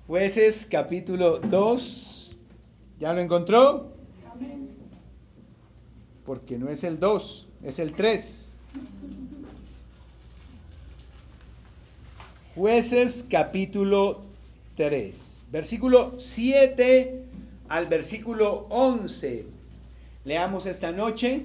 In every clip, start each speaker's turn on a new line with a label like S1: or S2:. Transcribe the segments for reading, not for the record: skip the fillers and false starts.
S1: Jueces capítulo 2. ¿Ya lo encontró?
S2: Amén.
S1: Porque no es el 2, es el 3. Jueces capítulo 3. Versículo 7 al versículo 11. Leamos esta noche.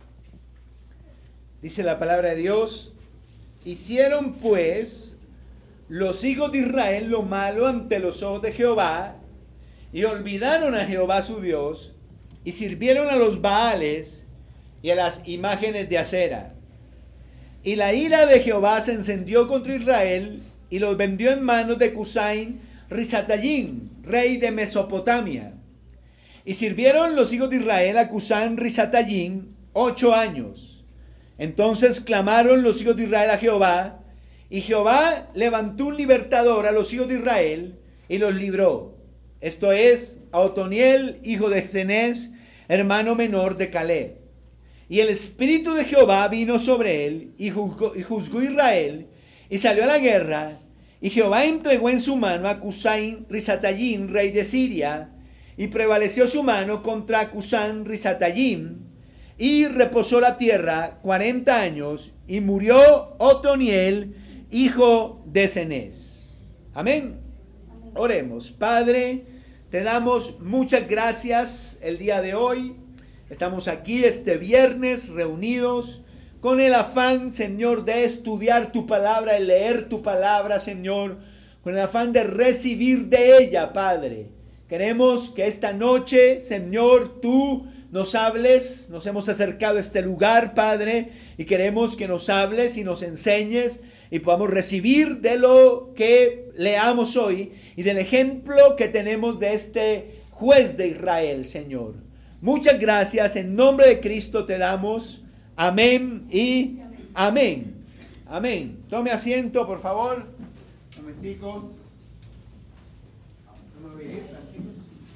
S1: Dice la palabra de Dios: hicieron pues los hijos de Israel lo malo ante los ojos de Jehová, y olvidaron a Jehová su Dios, y sirvieron a los Baales y a las imágenes de acera. Y la ira de Jehová se encendió contra Israel, y los vendió en manos de Cusain Risatayim, rey de Mesopotamia. Y sirvieron los hijos de Israel a Cusain Risatayim 8 años. Entonces clamaron los hijos de Israel a Jehová, y Jehová levantó un libertador a los hijos de Israel y los libró. Esto es, a Otoniel, hijo de Cenez, hermano menor de Caleb. Y el espíritu de Jehová vino sobre él, y juzgó Israel, y salió a la guerra. Y Jehová entregó en su mano a Cusain Risatayim, rey de Siria, y prevaleció su mano contra Cusain Risatayim, y reposó la tierra 40 años, y murió Otoniel, hijo de Cenez. Amén. Oremos. Padre, te damos muchas gracias el día de hoy. Estamos aquí este viernes reunidos con el afán, Señor, de estudiar tu palabra, de leer tu palabra, Señor, con el afán de recibir de ella, Padre. Queremos que esta noche, Señor, tú nos hables. Nos hemos acercado a este lugar, Padre, y queremos que nos hables y nos enseñes y podamos recibir de lo que leamos hoy y del ejemplo que tenemos de este juez de Israel, Señor. Muchas gracias, en nombre de Cristo te damos. Amén y amén. Amén. Tome asiento, por favor. Un momentico. No me voy a ir, tranquilo.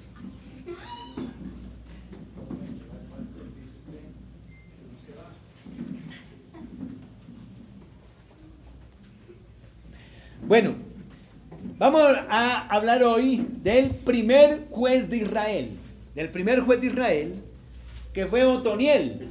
S1: Bueno, vamos a hablar hoy del primer juez de Israel. Del primer juez de Israel, que fue Otoniel.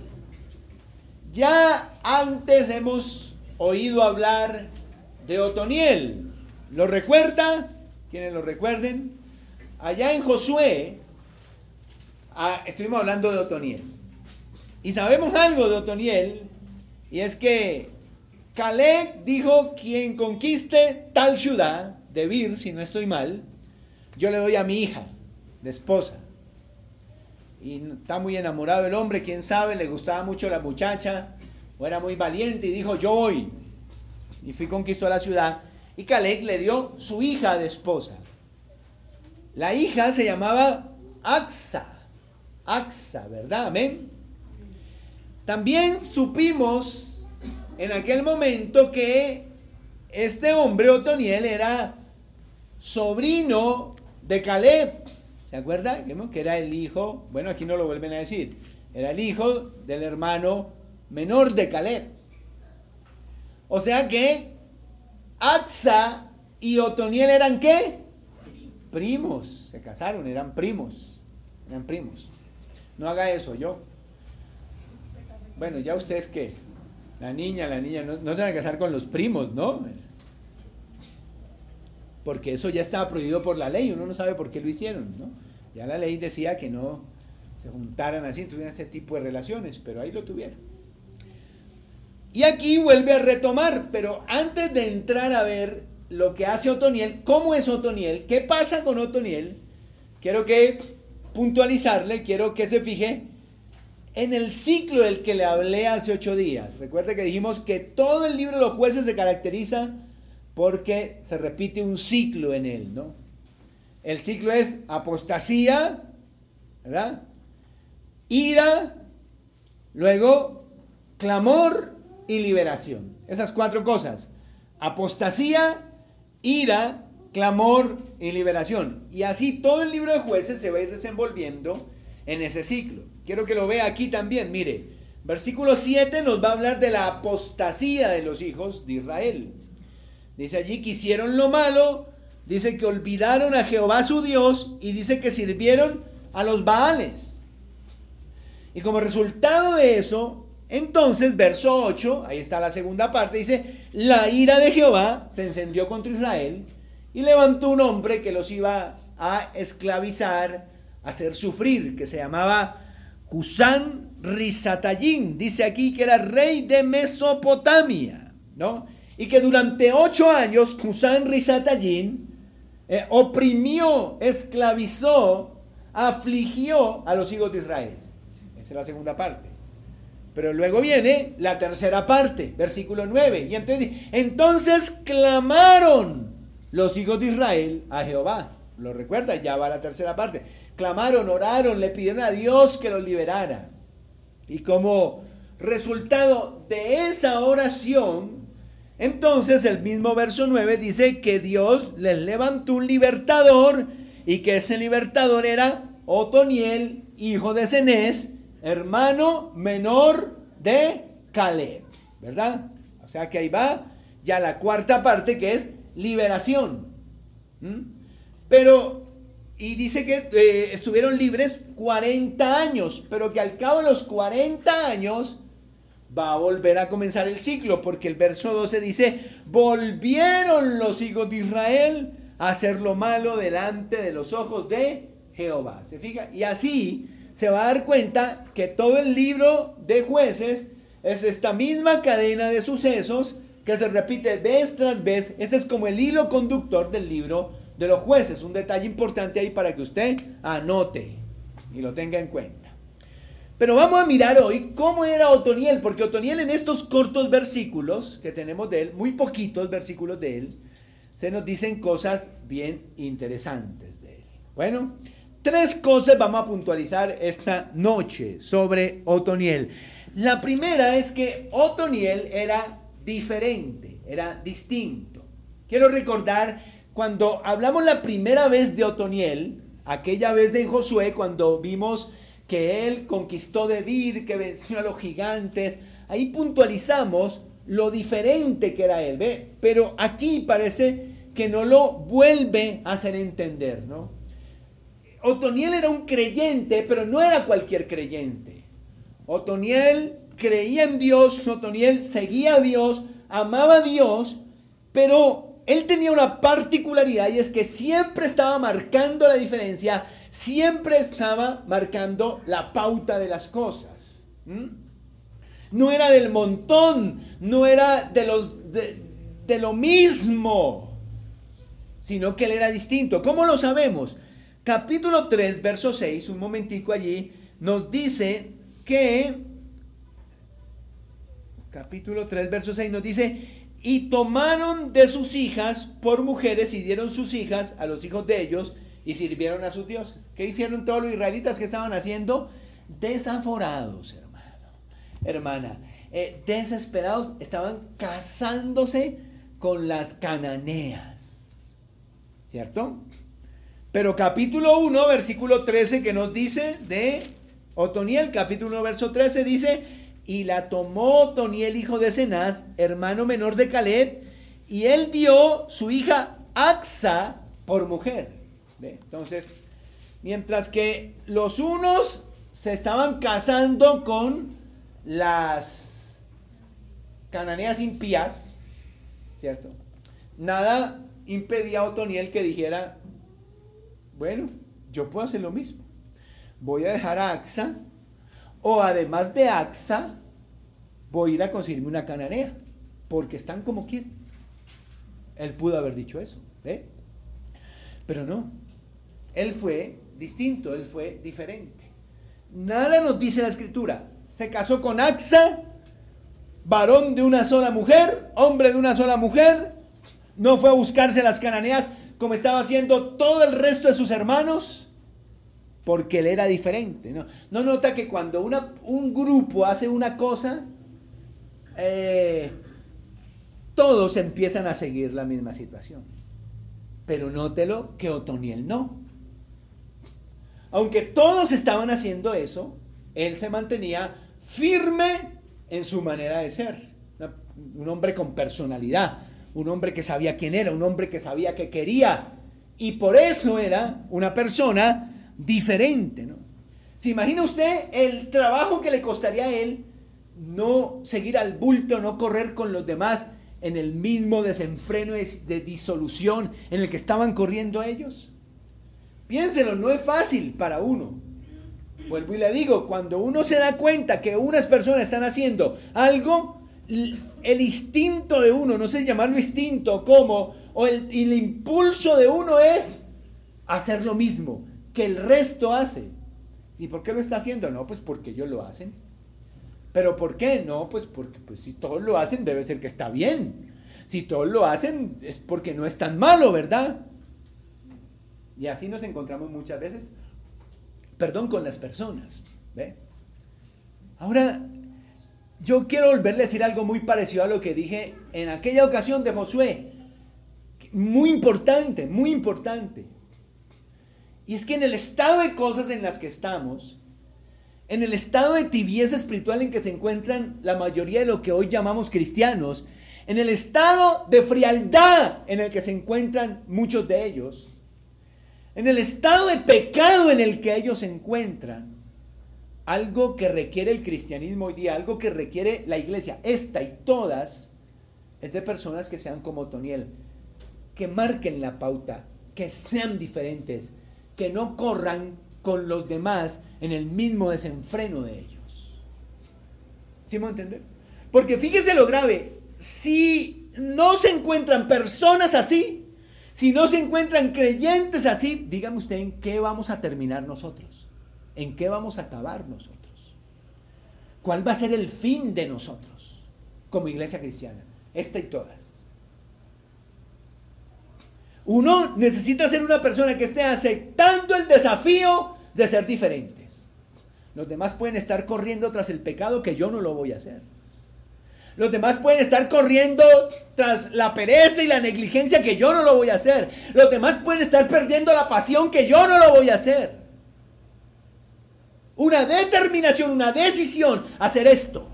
S1: Ya antes hemos oído hablar de Otoniel. ¿Lo recuerda? ¿Quiénes lo recuerden? Allá en Josué estuvimos hablando de Otoniel. Y sabemos algo de Otoniel, y es que Caleb dijo: quien conquiste tal ciudad, Debir, si no estoy mal, yo le doy a mi hija de esposa. Y está muy enamorado el hombre, quién sabe, le gustaba mucho la muchacha, o era muy valiente y dijo: yo voy. Y fui, conquistó la ciudad, y Caleb le dio su hija de esposa. La hija se llamaba Aksa, ¿verdad? Amén. También supimos en aquel momento que este hombre Otoniel era sobrino de Caleb. ¿Se acuerda? Que era el hijo, bueno, aquí no lo vuelven a decir, era el hijo del hermano menor de Caleb. O sea que Aksa y Otoniel eran ¿qué? Primos. Se casaron, eran primos. No haga eso, yo. Bueno, ya ustedes ¿qué? La niña, no se van a casar con los primos, ¿no? Porque eso ya estaba prohibido por la ley, uno no sabe por qué lo hicieron, ¿no? Ya la ley decía que no se juntaran así, tuvieran ese tipo de relaciones, pero ahí lo tuvieron. Y aquí vuelve a retomar, pero antes de entrar a ver lo que hace Otoniel, cómo es Otoniel, qué pasa con Otoniel, quiero que puntualizarle, quiero que se fije en el ciclo del que le hablé hace 8 días. Recuerde que dijimos que todo el libro de los jueces se caracteriza porque se repite un ciclo en él, ¿no? El ciclo es apostasía, ¿verdad? Ira, luego clamor y liberación. Esas 4 cosas: apostasía, ira, clamor y liberación. Y así todo el libro de jueces se va a ir desenvolviendo en ese ciclo. Quiero que lo vea aquí también, mire, versículo 7 nos va a hablar de la apostasía de los hijos de Israel. Dice allí que hicieron lo malo dice que olvidaron a Jehová su Dios y dice que sirvieron a los Baales. Y como resultado de eso, entonces, verso 8, ahí está la segunda parte, dice, la ira de Jehová se encendió contra Israel y levantó un hombre que los iba a esclavizar, a hacer sufrir, que se llamaba Cusán Risatayín. Dice aquí que era rey de Mesopotamia, ¿no? Y que durante 8 años Cusán Risatayín oprimió, esclavizó, afligió a los hijos de Israel. Esa es la segunda parte. Pero luego viene la tercera parte, versículo 9. Y entonces clamaron los hijos de Israel a Jehová. ¿Lo recuerda? Ya va la tercera parte. Clamaron, oraron, le pidieron a Dios que los liberara. Y como resultado de esa oración, entonces el mismo verso 9 dice que Dios les levantó un libertador y que ese libertador era Otoniel, hijo de Cenez, hermano menor de Caleb, ¿verdad? O sea que ahí va ya la cuarta parte, que es liberación. Pero, y dice que estuvieron libres 40 años, pero que al cabo de los 40 años va a volver a comenzar el ciclo, porque el verso 12 dice, volvieron los hijos de Israel a hacer lo malo delante de los ojos de Jehová. ¿Se fija? Y así se va a dar cuenta que todo el libro de Jueces es esta misma cadena de sucesos que se repite vez tras vez. Ese es como el hilo conductor del libro de los Jueces. Un detalle importante ahí para que usted anote y lo tenga en cuenta. Pero vamos a mirar hoy cómo era Otoniel, porque Otoniel, en estos cortos versículos que tenemos de él, muy poquitos versículos de él, se nos dicen cosas bien interesantes de él. Bueno, 3 cosas vamos a puntualizar esta noche sobre Otoniel. La primera es que Otoniel era diferente, era distinto. Quiero recordar cuando hablamos la primera vez de Otoniel, aquella vez de Josué, cuando vimos que él conquistó Debir, que venció a los gigantes, ahí puntualizamos lo diferente que era él, ¿ve? Pero aquí parece que no lo vuelve a hacer entender, ¿no? Otoniel era un creyente, pero no era cualquier creyente. Otoniel creía en Dios, Otoniel seguía a Dios, amaba a Dios, pero él tenía una particularidad y es que siempre estaba marcando la diferencia, siempre estaba marcando la pauta de las cosas. No era del montón, no era de lo mismo, sino que él era distinto. ¿Cómo lo sabemos? Capítulo 3, verso 6, un momentico allí, nos dice que, capítulo 3, verso 6 nos dice, y tomaron de sus hijas por mujeres y dieron sus hijas a los hijos de ellos y sirvieron a sus dioses. ¿Qué hicieron todos los israelitas? ¿Qué estaban haciendo? Desaforados, hermana, desesperados, estaban casándose con las cananeas, ¿cierto? Pero capítulo 1, versículo 13, que nos dice de Otoniel, capítulo 1, verso 13, dice, y la tomó Otoniel, hijo de Cenaz, hermano menor de Caleb, y él dio su hija Acsa por mujer. ¿Ve? Entonces, mientras que los unos se estaban casando con las cananeas impías, ¿cierto? Nada impedía a Otoniel que dijera, bueno, yo puedo hacer lo mismo. Voy a dejar a Acsa, o además de Acsa, voy a ir a conseguirme una cananea, porque están como quieren. Él pudo haber dicho eso, ¿eh? Pero no, él fue distinto, él fue diferente. Nada nos dice la escritura. Se casó con Acsa, varón de una sola mujer, hombre de una sola mujer. No fue a buscarse las cananeas como estaba haciendo todo el resto de sus hermanos, porque él era diferente. No nota que cuando un grupo hace una cosa, todos empiezan a seguir la misma situación. Pero nótelo que Otoniel no. Aunque todos estaban haciendo eso, él se mantenía firme en su manera de ser. Un hombre con personalidad, un hombre que sabía quién era, un hombre que sabía qué quería. Y por eso era una persona diferente, ¿no? ¿Se imagina usted el trabajo que le costaría a él no seguir al bulto, no correr con los demás en el mismo desenfreno de disolución en el que estaban corriendo ellos? Piénselo, no es fácil para uno. Vuelvo y le digo, cuando uno se da cuenta que unas personas están haciendo algo, el instinto de uno, no sé llamarlo instinto, ¿cómo? El impulso de uno es hacer lo mismo que el resto hace. ¿Y por qué lo está haciendo? No, pues porque ellos lo hacen. ¿Pero por qué? No, pues porque pues si todos lo hacen debe ser que está bien. Si todos lo hacen es porque no es tan malo, ¿verdad? Y así nos encontramos muchas veces, con las personas, ¿ve? Ahora, yo quiero volverle a decir algo muy parecido a lo que dije en aquella ocasión de Josué. Muy importante, muy importante. Y es que en el estado de cosas en las que estamos, en el estado de tibieza espiritual en que se encuentran la mayoría de lo que hoy llamamos cristianos, en el estado de frialdad en el que se encuentran muchos de ellos, en el estado de pecado en el que ellos se encuentran, algo que requiere el cristianismo hoy día, algo que requiere la iglesia, esta y todas, es de personas que sean como Otoniel, que marquen la pauta, que sean diferentes, que no corran con los demás en el mismo desenfreno de ellos. ¿Sí me va a entender? Porque fíjese lo grave, si no se encuentran personas así, si no se encuentran creyentes así, dígame usted en qué vamos a terminar nosotros, en qué vamos a acabar nosotros, cuál va a ser el fin de nosotros como iglesia cristiana, esta y todas. Uno necesita ser una persona que esté aceptando el desafío de ser diferentes. Los demás pueden estar corriendo tras el pecado que yo no lo voy a hacer. Los demás pueden estar corriendo tras la pereza y la negligencia que yo no lo voy a hacer. Los demás pueden estar perdiendo la pasión que yo no lo voy a hacer. Una determinación, una decisión a hacer esto.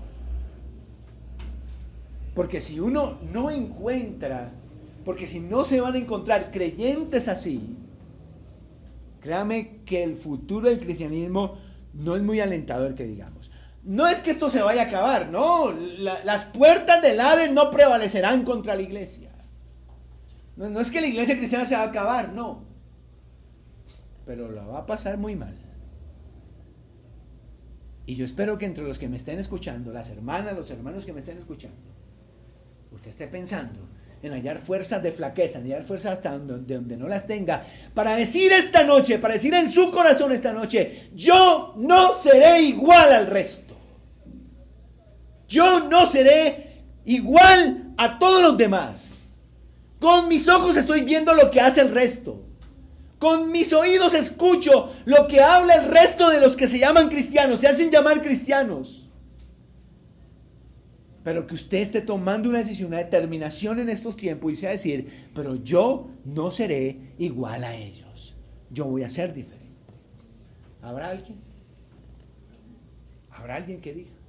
S1: Porque si uno no encuentra, porque si no se van a encontrar creyentes así, créame que el futuro del cristianismo no es muy alentador que digamos. No es que esto se vaya a acabar, no, las puertas del Hades no prevalecerán contra la iglesia. No es que la iglesia cristiana se va a acabar, no. Pero la va a pasar muy mal. Y yo espero que entre los que me estén escuchando, las hermanas, los hermanos que me estén escuchando, usted esté pensando en hallar fuerzas de flaqueza, en hallar fuerzas hasta donde no las tenga, para decir esta noche, para decir en su corazón esta noche, yo no seré igual al resto. Yo no seré igual a todos los demás. Con mis ojos estoy viendo lo que hace el resto. Con mis oídos escucho lo que habla el resto de los que se llaman cristianos, se hacen llamar cristianos. Pero que usted esté tomando una decisión, una determinación en estos tiempos y sea decir, pero yo no seré igual a ellos. Yo voy a ser diferente. ¿Habrá alguien? ¿Habrá alguien que diga?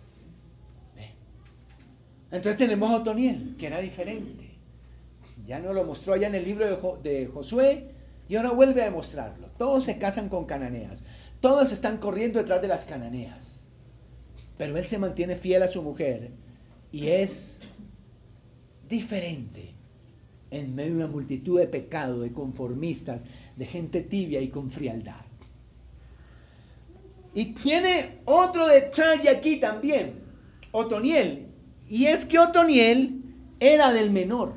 S1: Entonces tenemos a Otoniel, que era diferente. Ya nos lo mostró allá en el libro de Josué y ahora vuelve a demostrarlo. Todos se casan con cananeas. Todos están corriendo detrás de las cananeas. Pero él se mantiene fiel a su mujer y es diferente en medio de una multitud de pecado, de conformistas, de gente tibia y con frialdad. Y tiene otro detalle aquí también, Otoniel. Y es que Otoniel era del menor.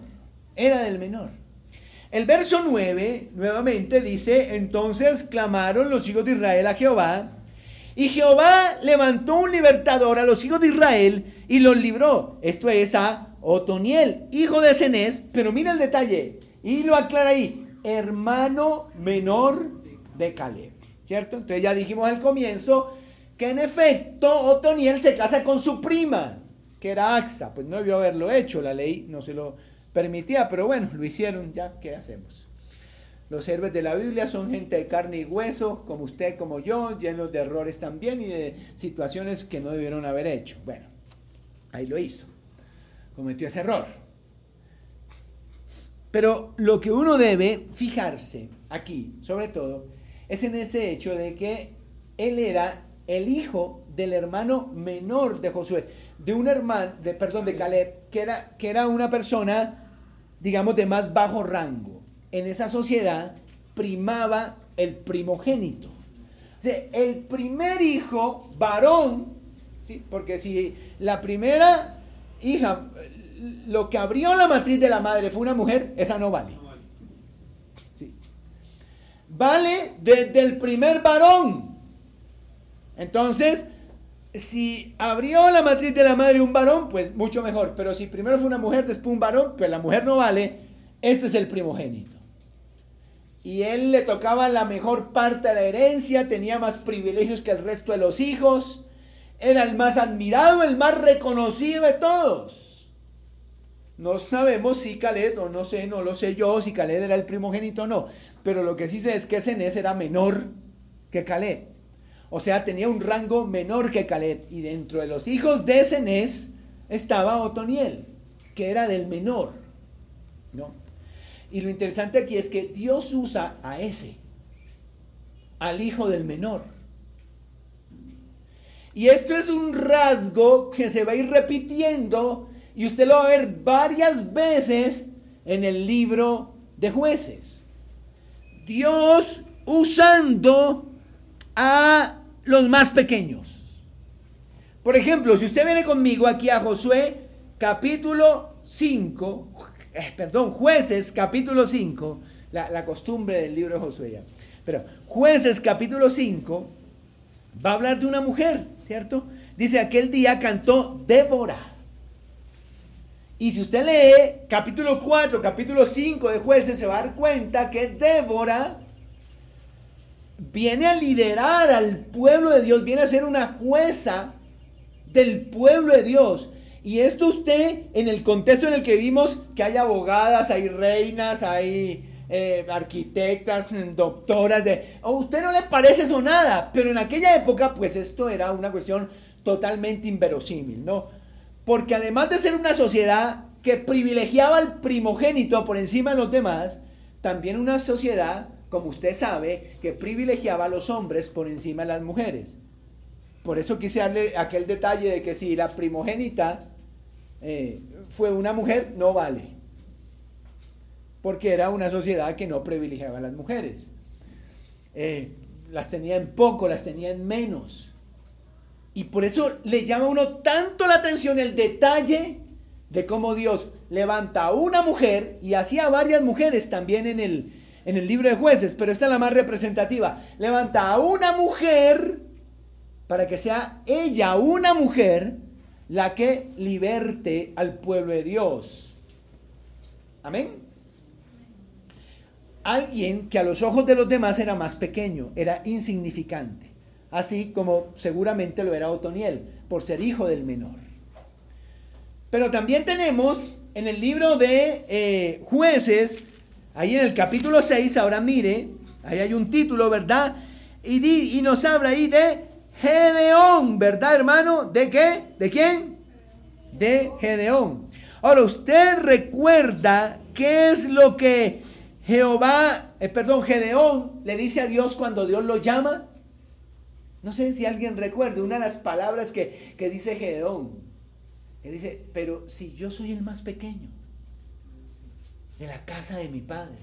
S1: El verso 9 nuevamente dice, entonces clamaron los hijos de Israel a Jehová, y Jehová levantó un libertador a los hijos de Israel y los libró. Esto es a Otoniel, hijo de Cenez, pero mira el detalle, y lo aclara ahí, hermano menor de Caleb, ¿cierto? Entonces ya dijimos al comienzo que en efecto Otoniel se casa con su prima, que era Axa. Pues no debió haberlo hecho, la ley no se lo permitía, pero bueno, lo hicieron, ya, ¿qué hacemos? Los héroes de la Biblia son gente de carne y hueso, como usted, como yo, llenos de errores también y de situaciones que no debieron haber hecho. Bueno, ahí lo hizo, cometió ese error. Pero lo que uno debe fijarse aquí, sobre todo, es en ese hecho de que él era el hijo del hermano menor de Josué, de un hermano, de Caleb, que era una persona, digamos, de más bajo rango. En esa sociedad primaba el primogénito. O sea, el primer hijo varón, ¿sí? Porque si la primera hija, lo que abrió la matriz de la madre fue una mujer, esa no vale. Sí. Vale desde el primer varón. Entonces, si abrió la matriz de la madre un varón, pues mucho mejor. Pero si primero fue una mujer, después un varón, pues la mujer no vale. Este es el primogénito. Y él le tocaba la mejor parte de la herencia, tenía más privilegios que el resto de los hijos, era el más admirado, el más reconocido de todos. No sabemos si Caleb, o no sé, no lo sé yo, si Caleb era el primogénito o no, pero lo que sí sé es que Cenez era menor que Caleb. O sea, tenía un rango menor que Caleb, y dentro de los hijos de Cenez estaba Otoniel, que era del menor, ¿no? Y lo interesante aquí es que Dios usa a ese, al hijo del menor. Y esto es un rasgo que se va a ir repitiendo y usted lo va a ver varias veces en el libro de Jueces. Dios usando a los más pequeños. Por ejemplo, si usted viene conmigo aquí a Josué capítulo 5, Jueces capítulo 5, la costumbre del libro de Josué ya. Pero Jueces capítulo 5 va a hablar de una mujer, ¿cierto? Dice, aquel día cantó Débora. Y si usted lee capítulo 4, capítulo 5 de Jueces, se va a dar cuenta que Débora viene a liderar al pueblo de Dios, viene a ser una jueza del pueblo de Dios. Y esto usted, en el contexto en el que vimos que hay abogadas, hay reinas, hay arquitectas, doctoras, a usted no le parece eso nada, pero en aquella época pues esto era una cuestión totalmente inverosímil, ¿no? Porque además de ser una sociedad que privilegiaba al primogénito por encima de los demás, también una sociedad, como usted sabe, que privilegiaba a los hombres por encima de las mujeres. Por eso quise darle aquel detalle de que si la primogénita fue una mujer, no vale. Porque era una sociedad que no privilegiaba a las mujeres. Las tenía en poco, las tenía en menos. Y por eso le llama a uno tanto la atención el detalle de cómo Dios levanta a una mujer, y hacía varias mujeres también en el libro de Jueces, pero esta es la más representativa. Levanta a una mujer para que sea ella, una mujer, la que liberte al pueblo de Dios. Amén. Alguien que a los ojos de los demás era más pequeño, era insignificante, así como seguramente lo era Otoniel, por ser hijo del menor. Pero también tenemos en el libro de Jueces, ahí en el capítulo 6, ahora mire, ahí hay un título, ¿verdad? Y nos habla ahí de Gedeón, ¿verdad, hermano? ¿De qué? ¿De quién? De Gedeón. Ahora, ¿usted recuerda qué es lo que Gedeón le dice a Dios cuando Dios lo llama? No sé si alguien recuerda una de las palabras que dice Gedeón. Que dice, pero si yo soy el más pequeño de la casa de mi padre.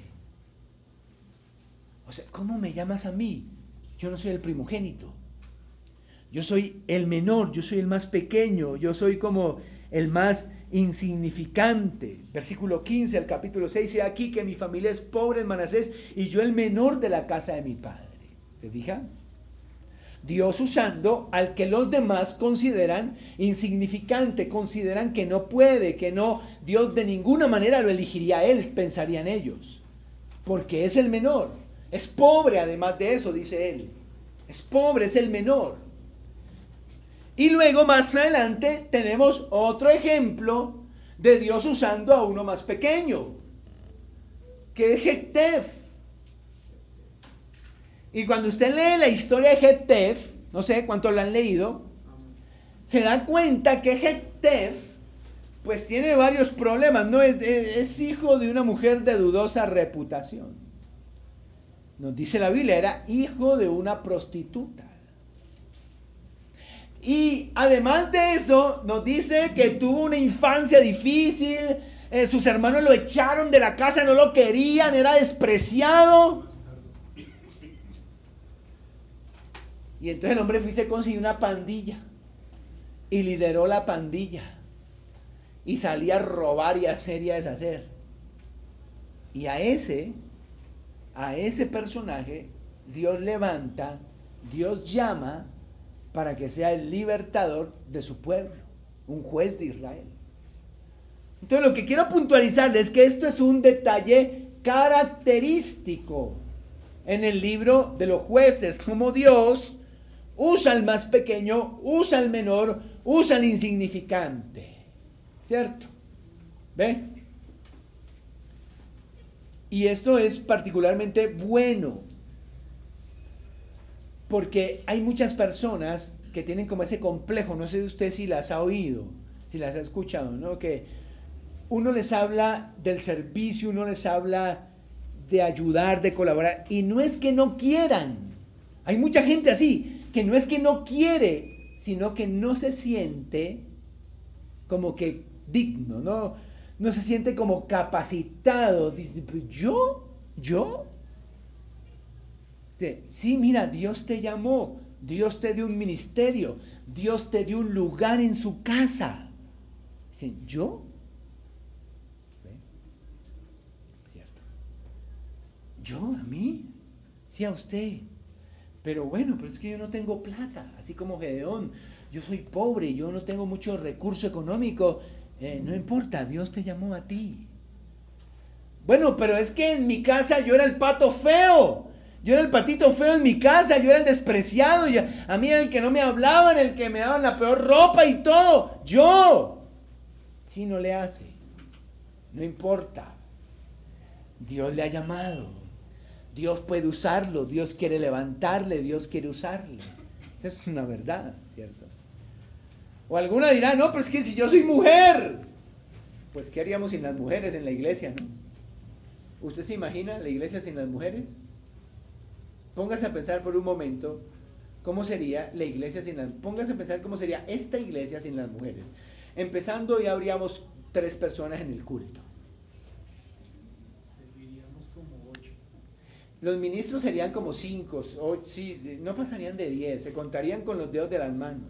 S1: O sea, ¿cómo me llamas a mí? Yo no soy el primogénito. Yo soy el menor, yo soy el más pequeño, yo soy como el más insignificante. Versículo 15 al capítulo 6, dice aquí que mi familia es pobre en Manasés y yo el menor de la casa de mi padre. ¿Se fijan? Dios usando al que los demás consideran insignificante, consideran que no puede, que no, Dios de ninguna manera lo elegiría a él, pensarían ellos, porque es el menor, es pobre además de eso, dice él, es pobre, es el menor. Y luego más adelante tenemos otro ejemplo de Dios usando a uno más pequeño, que es Jeftef. Y cuando usted lee la historia de Jeftef, no sé cuántos la han leído, se da cuenta que Jeftef pues tiene varios problemas, ¿no? Es hijo de una mujer de dudosa reputación. Nos dice la Biblia, era hijo de una prostituta. Y además de eso, nos dice que tuvo una infancia difícil, sus hermanos lo echaron de la casa, no lo querían, era despreciado. Y entonces el hombre fue y se consiguió una pandilla y lideró la pandilla y salía a robar y a hacer y a deshacer. Y a ese personaje Dios levanta, Dios llama para que sea el libertador de su pueblo, un juez de Israel. Entonces lo que quiero puntualizarles es que esto es un detalle característico en el libro de los jueces, como Dios usa al más pequeño, usa al menor, usa al insignificante. ¿Cierto? ¿Ve? Y esto es particularmente bueno, porque hay muchas personas que tienen como ese complejo, no sé usted si las ha oído, si las ha escuchado, ¿no? Que uno les habla del servicio, uno les habla de ayudar, de colaborar, y no es que no quieran. Hay mucha gente así, que no es que no quiere, sino que no se siente como que digno, no se siente como capacitado. Dice, ¿yo? Sí, mira, Dios te llamó, Dios te dio un ministerio, Dios te dio un lugar en su casa. Dicen, ¿yo? ¿Ve? ¿Cierto? ¿Yo? ¿A mí? Sí, a usted. Pero bueno, pero es que yo no tengo plata, así como Gedeón. Yo soy pobre, yo no tengo mucho recurso económico. No importa, Dios te llamó a ti. Bueno, pero es que en mi casa yo era el pato feo. Yo era el patito feo en mi casa, yo era el despreciado. A mí era el que no me hablaban, el que me daban la peor ropa y todo. Yo. Sí, no le hace. No importa. Dios le ha llamado. Dios puede usarlo, Dios quiere levantarle, Dios quiere usarle. Esa es una verdad, ¿cierto? O alguna dirá, no, pero es que si yo soy mujer, pues ¿qué haríamos sin las mujeres en la iglesia, no? ¿Usted se imagina la iglesia sin las mujeres? Póngase a pensar por un momento cómo sería la iglesia sin las mujeres. Póngase a pensar cómo sería esta iglesia sin las mujeres. Empezando, ya habríamos 3 personas en el culto. Los ministros serían como 5, sí, no pasarían de 10, se contarían con los dedos de las manos.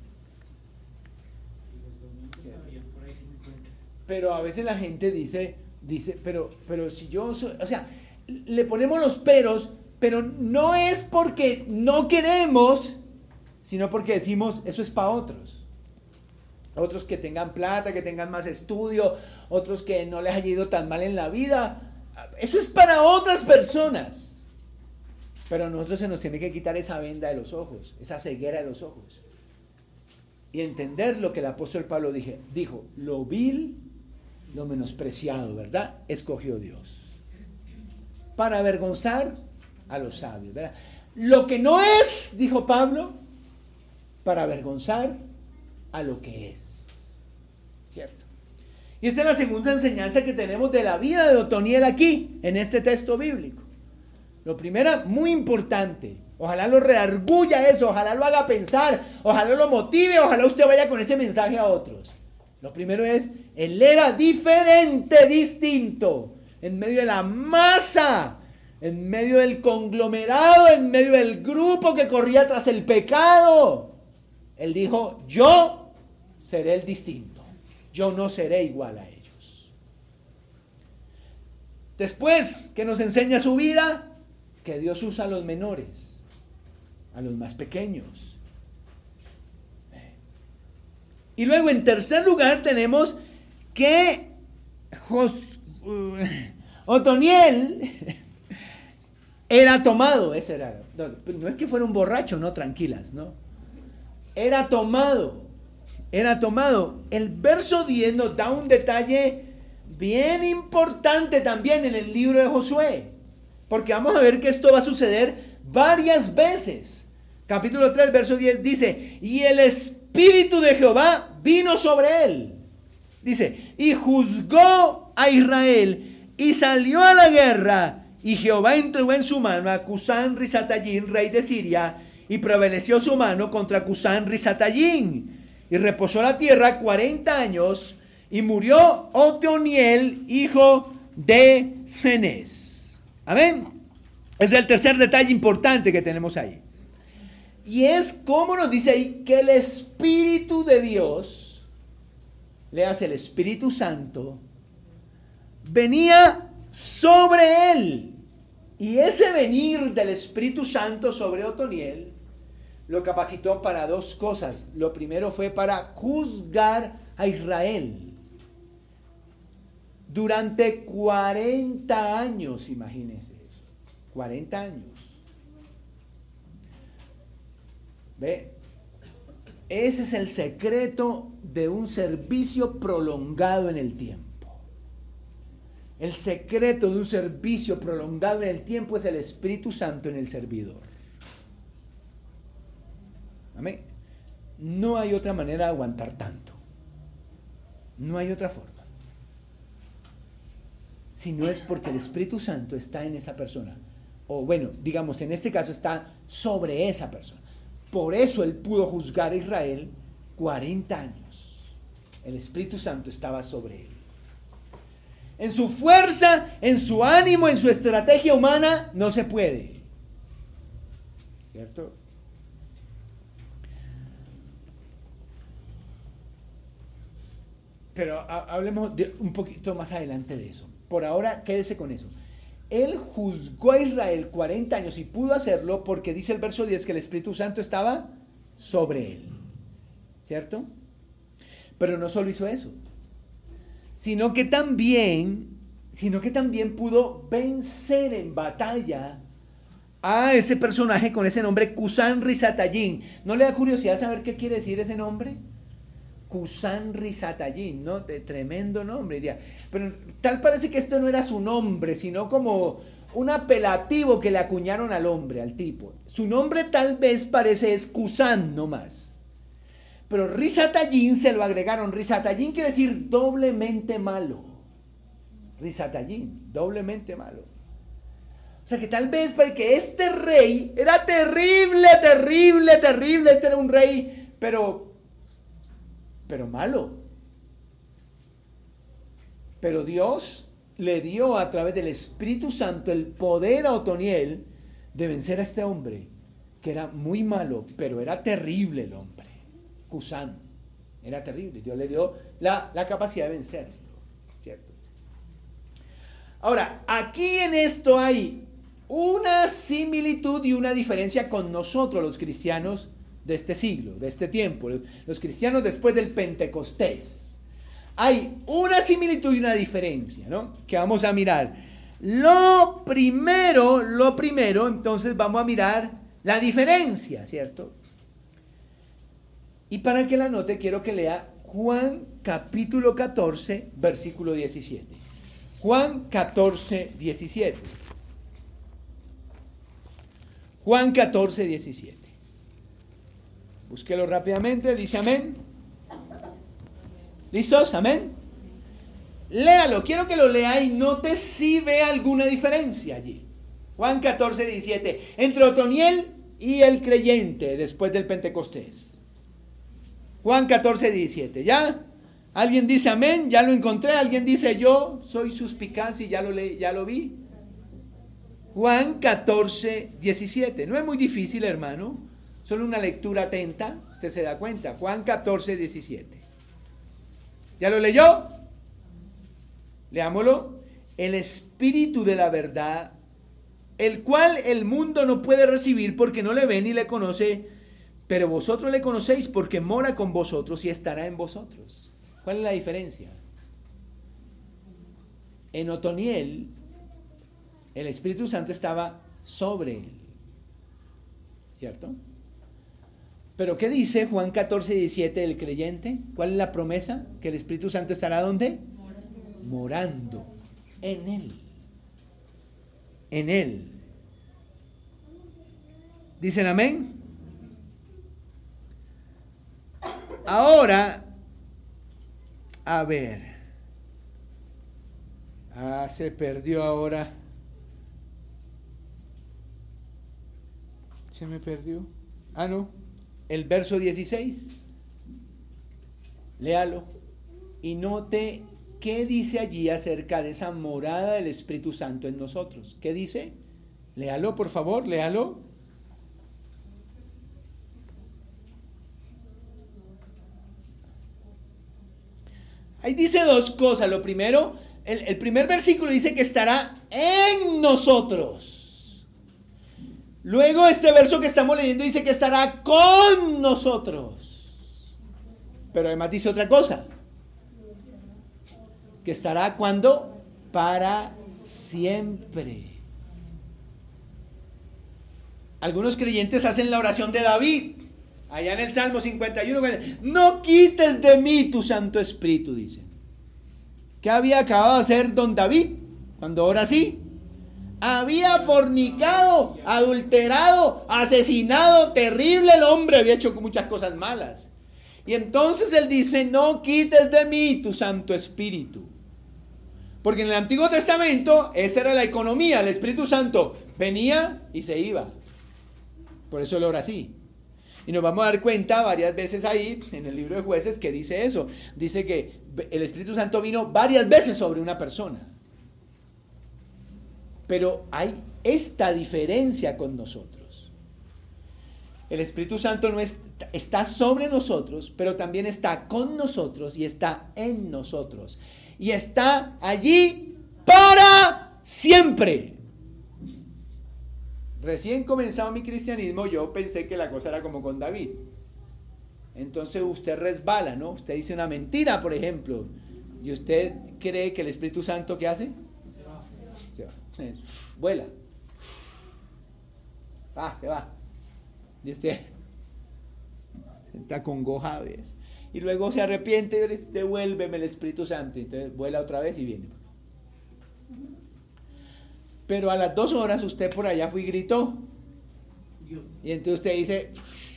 S1: Sí. Pero a veces la gente dice, pero si yo soy, o sea, le ponemos los peros, pero no es porque no queremos, sino porque decimos, eso es para otros. Otros que tengan plata, que tengan más estudio, otros que no les haya ido tan mal en la vida. Eso es para otras personas. Pero a nosotros se nos tiene que quitar esa venda de los ojos, esa ceguera de los ojos. Y entender lo que el apóstol Pablo dijo, lo vil, lo menospreciado, ¿verdad? Escogió Dios. Para avergonzar a los sabios, ¿verdad? Lo que no es, dijo Pablo, para avergonzar a lo que es. ¿Cierto? Y esta es la segunda enseñanza que tenemos de la vida de Otoniel aquí, en este texto bíblico. Lo primero, muy importante, ojalá lo redarguya eso, ojalá lo haga pensar, ojalá lo motive, ojalá usted vaya con ese mensaje a otros. Lo primero es, él era diferente, distinto, en medio de la masa, en medio del conglomerado, en medio del grupo que corría tras el pecado. Él dijo, yo seré el distinto. Yo no seré igual a ellos. Después que nos enseña su vida, que Dios usa a los menores, a los más pequeños. Y luego en tercer lugar tenemos que Otoniel era tomado. Ese era, no es que fuera un borracho, no, tranquilas, no. Era tomado. El verso 10 nos da un detalle bien importante también en el libro de Josué, porque vamos a ver que esto va a suceder varias veces. Capítulo 3, verso 10 dice, y el Espíritu de Jehová vino sobre él, Dice, y juzgó a Israel y salió a la guerra, y Jehová entregó en su mano a Cusán Risatayín, rey de Siria, y prevaleció su mano contra Cusán Risatayín, y reposó la tierra 40 años, y murió Otoniel, hijo de Cenez. Amén. Ese es el tercer detalle importante que tenemos ahí. Y es como nos dice ahí que el Espíritu de Dios, le hace el Espíritu Santo, venía sobre él. Y ese venir del Espíritu Santo sobre Otoniel lo capacitó para dos cosas. Lo primero fue para juzgar a Israel durante 40 años, imagínense eso, 40 años. ¿Ve? Ese es el secreto de un servicio prolongado en el tiempo. El secreto de un servicio prolongado en el tiempo es el Espíritu Santo en el servidor. Amén. No hay otra manera de aguantar tanto. No hay otra forma. Si no es porque el Espíritu Santo está en esa persona. O bueno, digamos, en este caso está sobre esa persona. Por eso él pudo juzgar a Israel 40 años. El Espíritu Santo estaba sobre él. En su fuerza, en su ánimo, en su estrategia humana, no se puede. ¿Cierto? Pero hablemos un poquito más adelante de eso. Por ahora, quédese con eso. Él juzgó a Israel 40 años y pudo hacerlo porque dice el verso 10 que el Espíritu Santo estaba sobre él. ¿Cierto? Pero no solo hizo eso, sino que también pudo vencer en batalla a ese personaje con ese nombre, Cusán Risatayín. ¿No le da curiosidad saber qué quiere decir ese nombre? Cusán Risatayín, ¿no? Tremendo nombre, diría. Pero tal parece que esto no era su nombre, sino como un apelativo que le acuñaron al hombre, al tipo. Su nombre tal vez parece es Cusán nomás. Pero Risatayín se lo agregaron. Risatayín quiere decir doblemente malo. Risatayín, doblemente malo. O sea que tal vez porque este rey era terrible. Este era un rey, pero malo. Pero Dios le dio a través del Espíritu Santo el poder a Otoniel de vencer a este hombre, que era muy malo, pero era terrible el hombre. Cusán, era terrible. Dios le dio la capacidad de vencerlo, ¿cierto? Ahora, aquí en esto hay una similitud y una diferencia con nosotros los cristianos de este siglo, de este tiempo, los cristianos después del Pentecostés. Hay una similitud y una diferencia, ¿no? Que vamos a mirar. Lo primero, entonces vamos a mirar la diferencia, ¿cierto? Y para que la note, quiero que lea Juan capítulo 14, versículo 17. Juan 14, 17. Juan 14, 17. Búsquelo rápidamente, dice amén. ¿Listos? Amén. Léalo, quiero que lo lea y note si ve alguna diferencia allí. Juan 14, 17. Entre Otoniel y el creyente después del Pentecostés. Juan 14, 17. ¿Ya? ¿Alguien dice amén? ¿Ya lo encontré? ¿Alguien dice yo soy suspicaz y ya lo vi? Juan 14, 17. No es muy difícil, hermano. Solo una lectura atenta. Usted se da cuenta. Juan 14, 17. ¿Ya lo leyó? Leámoslo. El Espíritu de la verdad, el cual el mundo no puede recibir porque no le ve ni le conoce, pero vosotros le conocéis porque mora con vosotros y estará en vosotros. ¿Cuál es la diferencia? En Otoniel, el Espíritu Santo estaba sobre él, ¿cierto? Pero ¿qué dice Juan 14, 17 del creyente? ¿Cuál es la promesa? Que el Espíritu Santo estará ¿dónde? Morando en él. En él. ¿Dicen amén? Ahora, A ver. Se perdió ahora. Se me perdió. No. El verso 16. Léalo. Y note qué dice allí acerca de esa morada del Espíritu Santo en nosotros. ¿Qué dice? Léalo, por favor, léalo. Ahí dice dos cosas. Lo primero, el primer versículo dice que estará en nosotros. Luego este verso que estamos leyendo dice que estará con nosotros. Pero además dice otra cosa. Que estará ¿cuándo? Para siempre. Algunos creyentes hacen la oración de David. Allá en el Salmo 51, no quites de mí tu Santo Espíritu, dicen. ¿Qué había acabado de hacer don David cuando ora así? Había fornicado, adulterado, asesinado, terrible el hombre, había hecho muchas cosas malas. Y entonces él dice, no quites de mí tu Santo Espíritu. Porque en el Antiguo Testamento esa era la economía, el Espíritu Santo venía y se iba. Por eso él ora así. Y nos vamos a dar cuenta varias veces ahí, en el libro de Jueces, que dice eso. Dice que el Espíritu Santo vino varias veces sobre una persona. Pero hay esta diferencia con nosotros. El Espíritu Santo no está sobre nosotros, pero también está con nosotros y está en nosotros. Y está allí para siempre. Recién comenzado mi cristianismo, yo pensé que la cosa era como con David. Entonces usted resbala, ¿no? Usted dice una mentira, por ejemplo, y usted cree que el Espíritu Santo, ¿qué hace? Se va. Vuela. Se va. Y usted está congojado. Y luego se arrepiente y dice, devuélveme el Espíritu Santo. Entonces vuela otra vez y viene. Pero a las 2 horas usted por allá fue y gritó. Y entonces usted dice,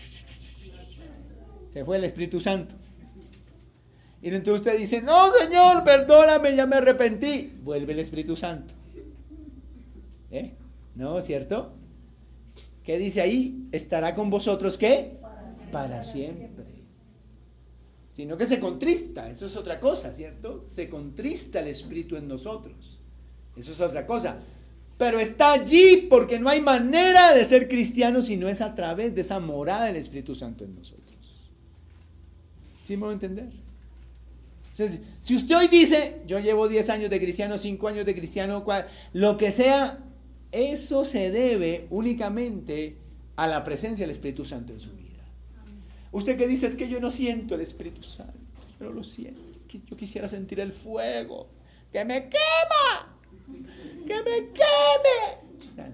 S1: se fue el Espíritu Santo. Y entonces usted dice, no, Señor, perdóname, ya me arrepentí. Vuelve el Espíritu Santo. ¿No, cierto? ¿Qué dice ahí? ¿Estará con vosotros qué? Para siempre. Sino que se contrista, eso es otra cosa, ¿cierto? Se contrista el Espíritu en nosotros. Eso es otra cosa. Pero está allí porque no hay manera de ser cristiano si no es a través de esa morada del Espíritu Santo en nosotros. ¿Sí me voy a entender? Entonces, si usted hoy dice, yo llevo 10 años de cristiano, 5 años de cristiano, lo que sea, eso se debe únicamente a la presencia del Espíritu Santo en su vida. Usted que dice, es que yo no siento el Espíritu Santo, yo no lo siento, yo quisiera sentir el fuego, que me quema. ¡Que me queme!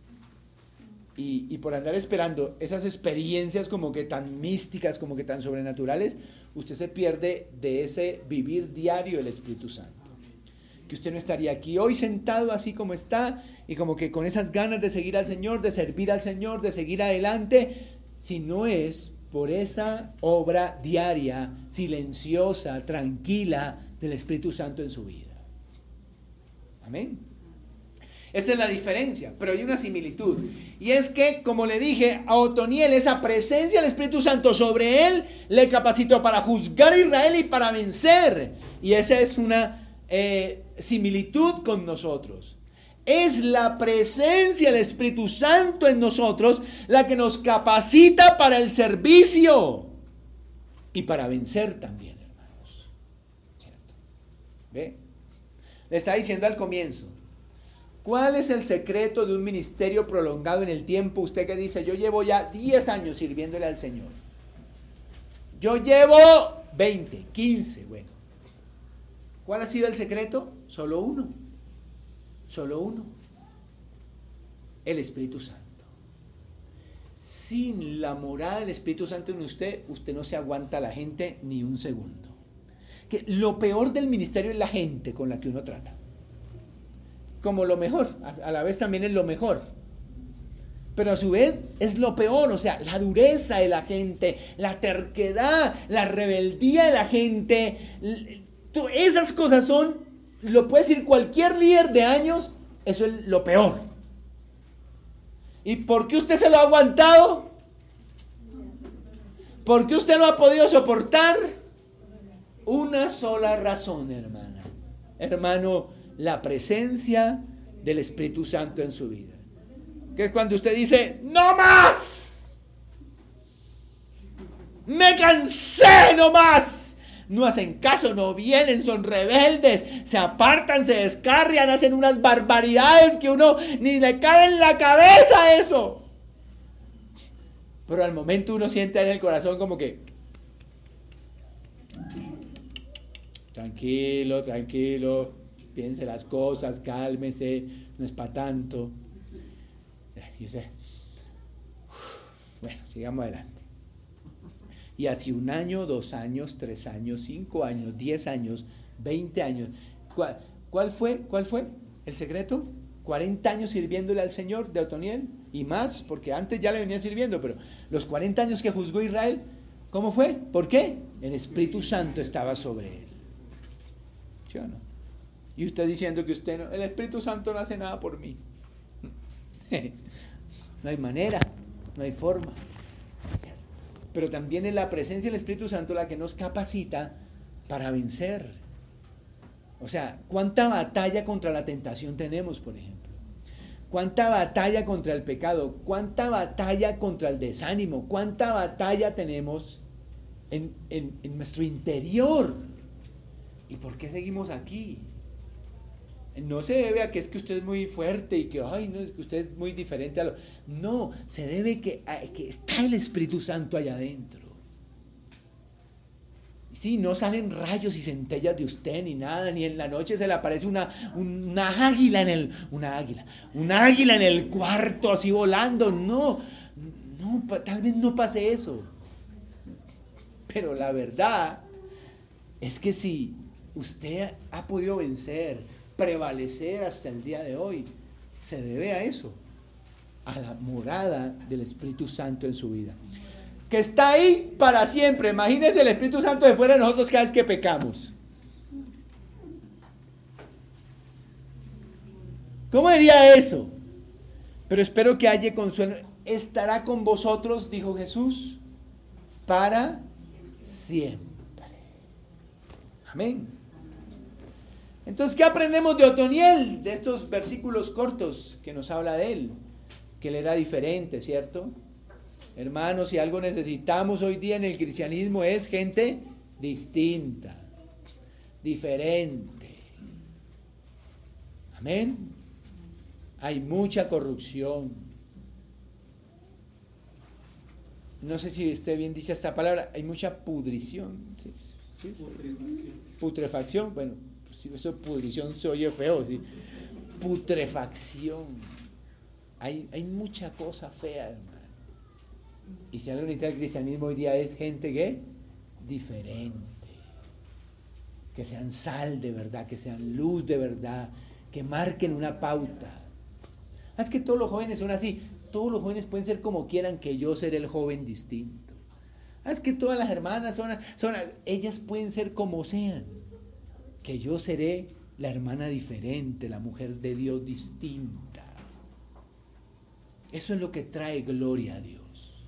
S1: Y por andar esperando esas experiencias como que tan místicas, como que tan sobrenaturales, usted se pierde de ese vivir diario del Espíritu Santo. Que usted no estaría aquí hoy sentado así como está y como que con esas ganas de seguir al Señor, de servir al Señor, de seguir adelante, si no es por esa obra diaria, silenciosa, tranquila del Espíritu Santo en su vida. Amén. Esa es la diferencia, pero hay una similitud. Y es que, como le dije, a Otoniel, esa presencia del Espíritu Santo sobre él, le capacitó para juzgar a Israel y para vencer. Y esa es una similitud con nosotros. Es la presencia del Espíritu Santo en nosotros la que nos capacita para el servicio y para vencer también, hermanos. ¿Cierto? ¿Ve? Le está diciendo al comienzo, ¿cuál es el secreto de un ministerio prolongado en el tiempo? Usted que dice, yo llevo ya 10 años sirviéndole al Señor. Yo llevo 20, 15, bueno. ¿Cuál ha sido el secreto? Solo uno. Solo uno. El Espíritu Santo. Sin la morada del Espíritu Santo en usted, usted no se aguanta a la gente ni un segundo. Que lo peor del ministerio es la gente con la que uno trata. Como lo mejor, a la vez también es lo mejor. Pero a su vez es lo peor, o sea, la dureza de la gente, la terquedad, la rebeldía de la gente, Esas cosas lo puede decir cualquier líder de años, eso es lo peor. ¿Y por qué usted se lo ha aguantado? ¿Por qué usted no ha podido soportar? Una sola razón, hermana. Hermano, la presencia del Espíritu Santo en su vida. Que es cuando usted dice, ¡no más! ¡Me cansé, no más! No hacen caso, no vienen, son rebeldes, se apartan, se descarrian, hacen unas barbaridades que uno ni le cabe en la cabeza eso. Pero al momento uno siente en el corazón como que tranquilo, tranquilo, piense las cosas, cálmese, no es para tanto. Y usted, bueno, sigamos adelante. Y así 1 año, 2 años, 3 años, 5 años, 10 años, 20 años. ¿Cuál fue el secreto? 40 años sirviéndole al Señor de Otoniel y más, porque antes ya le venía sirviendo, pero los 40 años que juzgó Israel, ¿cómo fue? ¿Por qué? El Espíritu Santo estaba sobre él. ¿Sí o no? Y usted diciendo que usted no, el Espíritu Santo no hace nada por mí. No hay manera, no hay forma. Pero también es la presencia del Espíritu Santo la que nos capacita para vencer. O sea, ¿cuánta batalla contra la tentación tenemos, por ejemplo? ¿Cuánta batalla contra el pecado? ¿Cuánta batalla contra el desánimo? ¿Cuánta batalla tenemos en nuestro interior? ¿Y por qué seguimos aquí? No se debe a que es que usted es muy fuerte y que, ay, no, es que usted es muy diferente a lo... No, se debe a que está el Espíritu Santo allá adentro. Sí, no salen rayos y centellas de usted ni nada, ni en la noche se le aparece una águila un águila en el cuarto así volando. No, tal vez no pase eso. Pero la verdad es que si usted ha podido vencer, prevalecer hasta el día de hoy, se debe a eso, a la morada del Espíritu Santo en su vida, que está ahí para siempre. Imagínense el Espíritu Santo de fuera de nosotros cada vez que pecamos. ¿Cómo diría eso? Pero espero que haya consuelo. Estará con vosotros, dijo Jesús, para siempre. Amén. Entonces, ¿qué aprendemos de Otoniel? De estos versículos cortos que nos habla de él. Que él era diferente, ¿cierto? Hermanos, si algo necesitamos hoy día en el cristianismo es gente distinta, diferente. Amén. Hay mucha corrupción. No sé si esté bien dicha esta palabra. Hay mucha pudrición. ¿Sí? Putrefacción. Bueno, si eso pudrición se oye feo. ¿Sí? Putrefacción. Hay mucha cosa fea, hermano. Y si algo necesita el cristianismo hoy día es gente que diferente, que sean sal de verdad, que sean luz de verdad, que marquen una pauta. Es que todos los jóvenes son así, todos los jóvenes pueden ser como quieran, que yo seré el joven distinto. Es que todas las hermanas ellas pueden ser como sean, que yo seré la hermana diferente, la mujer de Dios distinta. Eso es lo que trae gloria a Dios.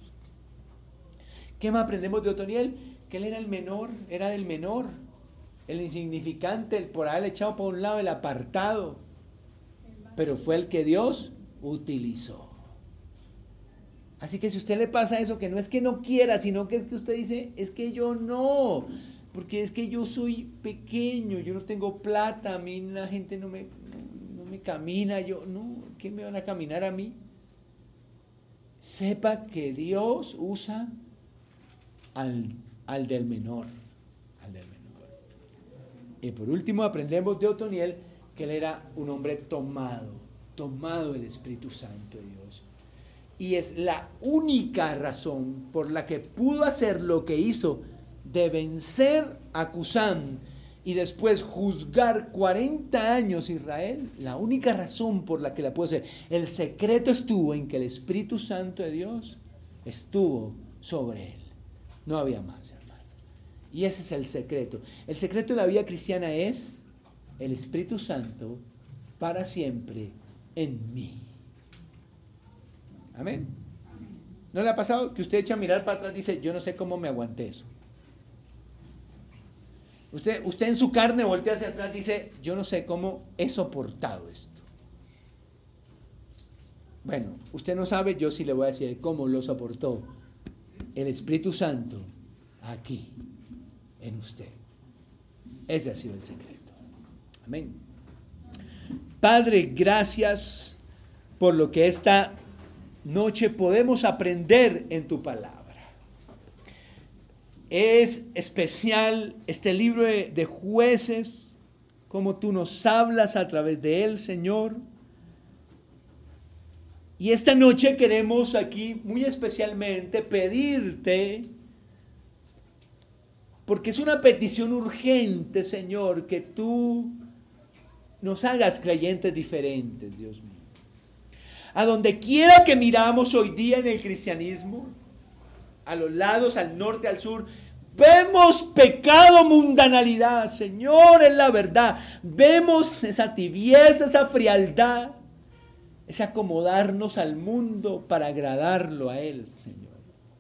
S1: ¿Qué más aprendemos de Otoniel? Que él era el menor, era del menor, el insignificante, el por haber echado por un lado, el apartado, pero fue el que Dios utilizó. Así que si a usted le pasa eso, que no es que no quiera, sino que es que usted dice, es que yo no, porque es que yo soy pequeño, yo no tengo plata, a mí la gente no me camina, ¿qué me van a caminar a mí? Sepa que Dios usa al del menor. Y por último aprendemos de Otoniel que él era un hombre tomado del Espíritu Santo de Dios. Y es la única razón por la que pudo hacer lo que hizo, de vencer a Cusán y después juzgar 40 años Israel. La única razón por la que la pudo hacer. El secreto estuvo en que el Espíritu Santo de Dios estuvo sobre él. No había más, hermano. Y ese es el secreto. El secreto de la vida cristiana es el Espíritu Santo para siempre en mí. Amén. ¿No le ha pasado que usted echa a mirar para atrás y dice, yo no sé cómo me aguanté eso? Usted en su carne voltea hacia atrás y dice, yo no sé cómo he soportado esto. Bueno, usted no sabe, yo sí le voy a decir cómo lo soportó el Espíritu Santo aquí, en usted. Ese ha sido el secreto. Amén. Padre, gracias por lo que esta noche podemos aprender en tu palabra. Es especial este libro de Jueces, como tú nos hablas a través de él, Señor. Y esta noche queremos aquí muy especialmente pedirte, porque es una petición urgente, Señor, que tú nos hagas creyentes diferentes, Dios mío. A donde quiera que miramos hoy día en el cristianismo, a los lados, al norte, al sur, vemos pecado, mundanalidad, Señor, es la verdad. Vemos esa tibieza, esa frialdad, ese acomodarnos al mundo para agradarlo a Él, Señor.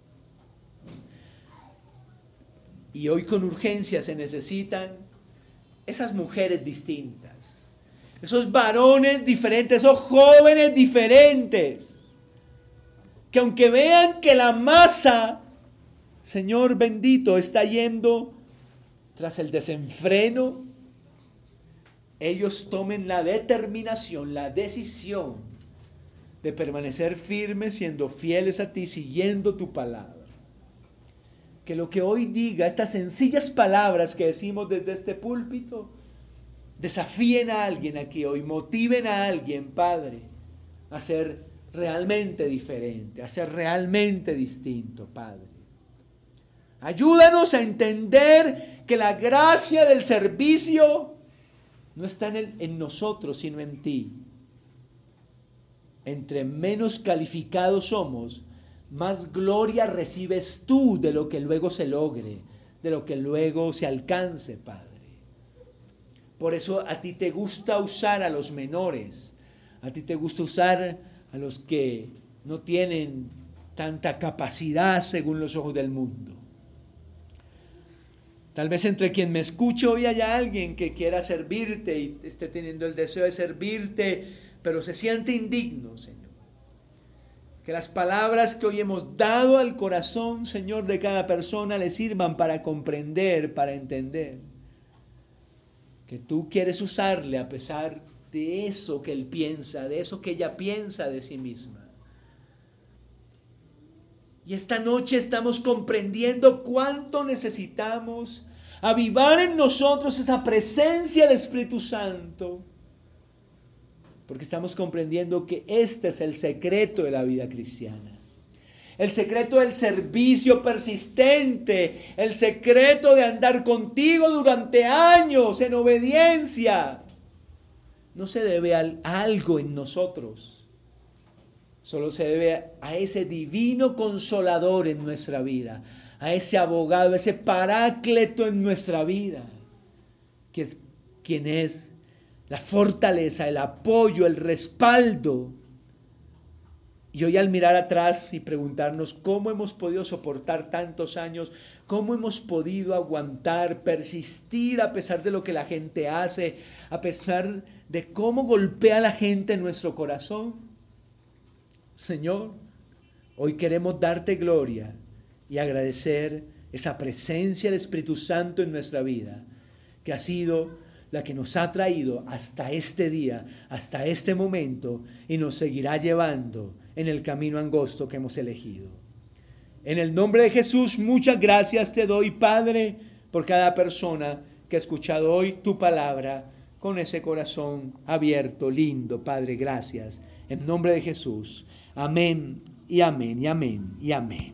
S1: Y hoy con urgencia se necesitan esas mujeres distintas, esos varones diferentes, esos jóvenes diferentes, que aunque vean que la masa, Señor bendito, está yendo tras el desenfreno, ellos tomen la determinación, la decisión de permanecer firmes, siendo fieles a ti, siguiendo tu palabra. Que lo que hoy diga, estas sencillas palabras que decimos desde este púlpito, desafíen a alguien aquí hoy, motiven a alguien, Padre, a ser realmente diferente, a ser realmente distinto, Padre. Ayúdanos a entender que la gracia del servicio no está en nosotros, sino en ti. Entre menos calificados somos, más gloria recibes tú de lo que luego se logre, de lo que luego se alcance, Padre. Por eso a ti te gusta usar a los menores, a ti te gusta usar a los que no tienen tanta capacidad según los ojos del mundo. Tal vez entre quien me escucha hoy haya alguien que quiera servirte y esté teniendo el deseo de servirte, pero se siente indigno, Señor. Que las palabras que hoy hemos dado al corazón, Señor, de cada persona le sirvan para comprender, para entender. Que tú quieres usarle a pesar de eso que él piensa, de eso que ella piensa de sí misma. Y esta noche estamos comprendiendo cuánto necesitamos avivar en nosotros esa presencia del Espíritu Santo. Porque estamos comprendiendo que este es el secreto de la vida cristiana. El secreto del servicio persistente. El secreto de andar contigo durante años en obediencia. No se debe a algo en nosotros. Solo se debe a ese divino consolador en nuestra vida. A ese abogado, ese paráclito en nuestra vida. Que es quien es la fortaleza, el apoyo, el respaldo. Y hoy al mirar atrás y preguntarnos cómo hemos podido soportar tantos años, cómo hemos podido aguantar, persistir a pesar de lo que la gente hace, a pesar de cómo golpea la gente en nuestro corazón. Señor, hoy queremos darte gloria y agradecer esa presencia del Espíritu Santo en nuestra vida, que ha sido la que nos ha traído hasta este día, hasta este momento, y nos seguirá llevando en el camino angosto que hemos elegido. En el nombre de Jesús, muchas gracias te doy, Padre, por cada persona que ha escuchado hoy tu palabra con ese corazón abierto, lindo. Padre, gracias. En nombre de Jesús. Amén y amén y amén y amén.